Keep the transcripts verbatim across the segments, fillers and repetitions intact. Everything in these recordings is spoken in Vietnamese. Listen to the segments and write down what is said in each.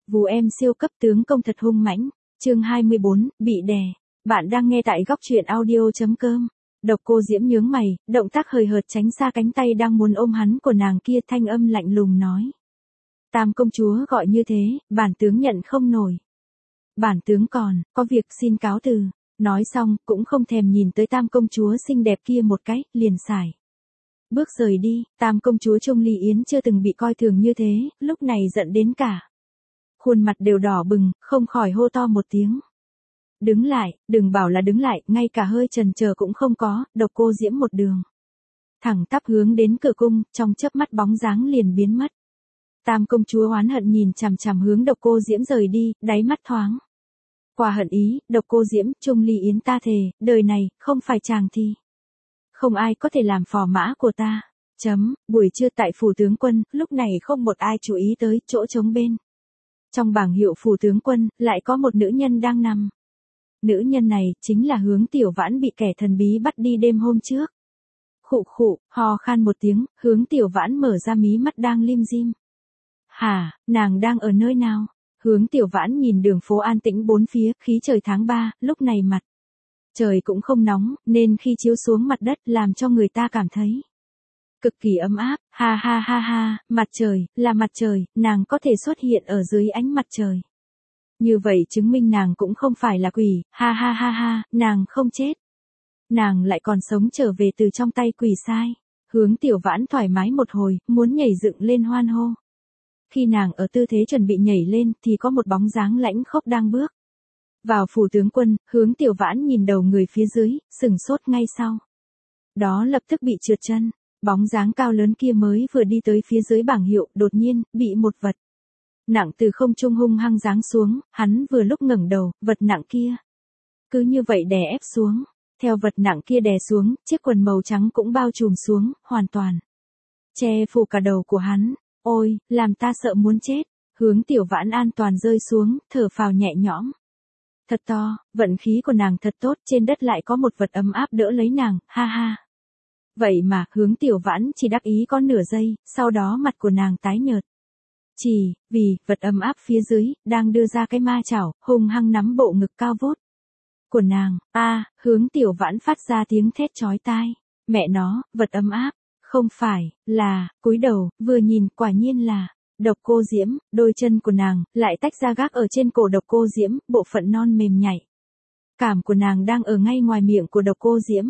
Vù em siêu cấp tướng công thật hung mãnh. Chương hai mươi bốn, bị đè. Bạn đang nghe tại góc truyện audio chấm com. Độc Cô Diễm nhướng mày, động tác hời hợt tránh xa cánh tay đang muốn ôm hắn của nàng kia, thanh âm lạnh lùng nói. Tam công chúa gọi như thế, bản tướng nhận không nổi. Bản tướng còn, có việc xin cáo từ. Nói xong, cũng không thèm nhìn tới tam công chúa xinh đẹp kia một cái, liền xài. Bước rời đi, tam công chúa Trung Ly Yến chưa từng bị coi thường như thế, lúc này giận đến cả. Khuôn mặt đều đỏ bừng, không khỏi hô to một tiếng. Đứng lại, đừng bảo là đứng lại, ngay cả hơi chần chờ cũng không có, Độc Cô Diễm một đường. Thẳng tắp hướng đến cửa cung, trong chớp mắt bóng dáng liền biến mất. Tam công chúa oán hận nhìn chằm chằm hướng Độc Cô Diễm rời đi, đáy mắt thoáng qua hận ý. Độc Cô Diễm, Trung Ly Yến ta thề, đời này, không phải chàng thì không ai có thể làm phò mã của ta. Chấm, buổi trưa tại phủ tướng quân, lúc này không một ai chú ý tới chỗ trống bên. Trong bảng hiệu phủ tướng quân, lại có một nữ nhân đang nằm. Nữ nhân này, chính là Hướng Tiểu Vãn bị kẻ thần bí bắt đi đêm hôm trước. Khụ khụ, ho khan một tiếng, Hướng Tiểu Vãn mở ra mí mắt đang lim dim. Hả, nàng đang ở nơi nào? Hướng Tiểu Vãn nhìn đường phố an tĩnh bốn phía, khí trời tháng ba, lúc này mặt trời cũng không nóng, nên khi chiếu xuống mặt đất làm cho người ta cảm thấy cực kỳ ấm áp. Ha ha ha ha, mặt trời, là mặt trời, nàng có thể xuất hiện ở dưới ánh mặt trời. Như vậy chứng minh nàng cũng không phải là quỷ. Ha ha ha ha, nàng không chết. Nàng lại còn sống trở về từ trong tay quỷ sai. Hướng Tiểu Vãn thoải mái một hồi, muốn nhảy dựng lên hoan hô. Khi nàng ở tư thế chuẩn bị nhảy lên thì có một bóng dáng lãnh khốc đang bước vào phủ tướng quân. Hướng Tiểu Vãn nhìn đầu người phía dưới, sửng sốt ngay sau đó lập tức bị trượt chân. Bóng dáng cao lớn kia mới vừa đi tới phía dưới bảng hiệu, đột nhiên bị một vật nặng từ không trung hung hăng giáng xuống. Hắn vừa lúc ngẩng đầu, vật nặng kia cứ như vậy đè ép xuống. Theo vật nặng kia đè xuống, chiếc quần màu trắng cũng bao trùm xuống, hoàn toàn che phủ cả đầu của hắn. Ôi, làm ta sợ muốn chết. Hướng Tiểu Vãn an toàn rơi xuống, thở phào nhẹ nhõm. Thật to, vận khí của nàng thật tốt, trên đất lại có một vật ấm áp đỡ lấy nàng, ha ha. Vậy mà, Hướng Tiểu Vãn chỉ đắc ý có nửa giây, sau đó mặt của nàng tái nhợt. Chỉ, vì, vật ấm áp phía dưới, đang đưa ra cái ma chảo, hung hăng nắm bộ ngực cao vút của nàng. A, Hướng Tiểu Vãn phát ra tiếng thét chói tai. Mẹ nó, vật ấm áp. Không phải, là, cúi đầu, vừa nhìn, quả nhiên là Độc Cô Diễm. Đôi chân của nàng lại tách ra gác ở trên cổ Độc Cô Diễm, bộ phận non mềm nhạy cảm của nàng đang ở ngay ngoài miệng của Độc Cô Diễm.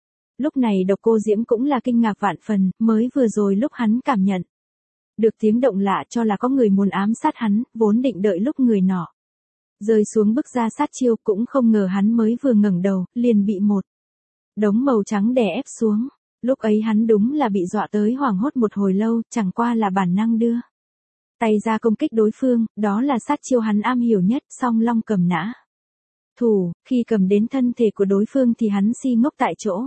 Lúc này Độc Cô Diễm cũng là kinh ngạc vạn phần, mới vừa rồi lúc hắn cảm nhận được tiếng động lạ cho là có người muốn ám sát hắn, vốn định đợi lúc người nọ rơi xuống bức ra sát chiêu, cũng không ngờ hắn mới vừa ngẩng đầu, liền bị một đống màu trắng đè ép xuống. Lúc ấy hắn đúng là bị dọa tới hoảng hốt một hồi lâu, chẳng qua là bản năng đưa tay ra công kích đối phương, đó là sát chiêu hắn am hiểu nhất. Song long cầm nã thủ, khi cầm đến thân thể của đối phương thì hắn si ngốc tại chỗ.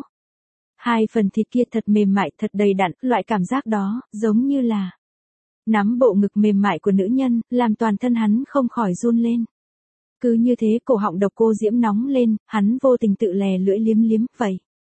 Hai phần thịt kia thật mềm mại, thật đầy đặn, loại cảm giác đó, giống như là nắm bộ ngực mềm mại của nữ nhân, làm toàn thân hắn không khỏi run lên. Cứ như thế cổ họng Độc Cô Diễm nóng lên, hắn vô tình tự lè lưỡi liếm liếm, vậy.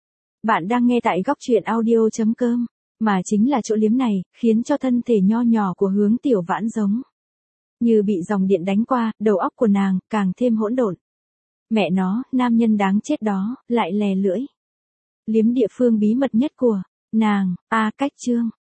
Bạn đang nghe tại góc truyện audio chấm com, mà chính là chỗ liếm này, khiến cho thân thể nho nhỏ của Hướng Tiểu Vãn giống như bị dòng điện đánh qua, đầu óc của nàng càng thêm hỗn độn. Mẹ nó, nam nhân đáng chết đó, lại lè lưỡi liếm địa phương bí mật nhất của nàng. A, cách chương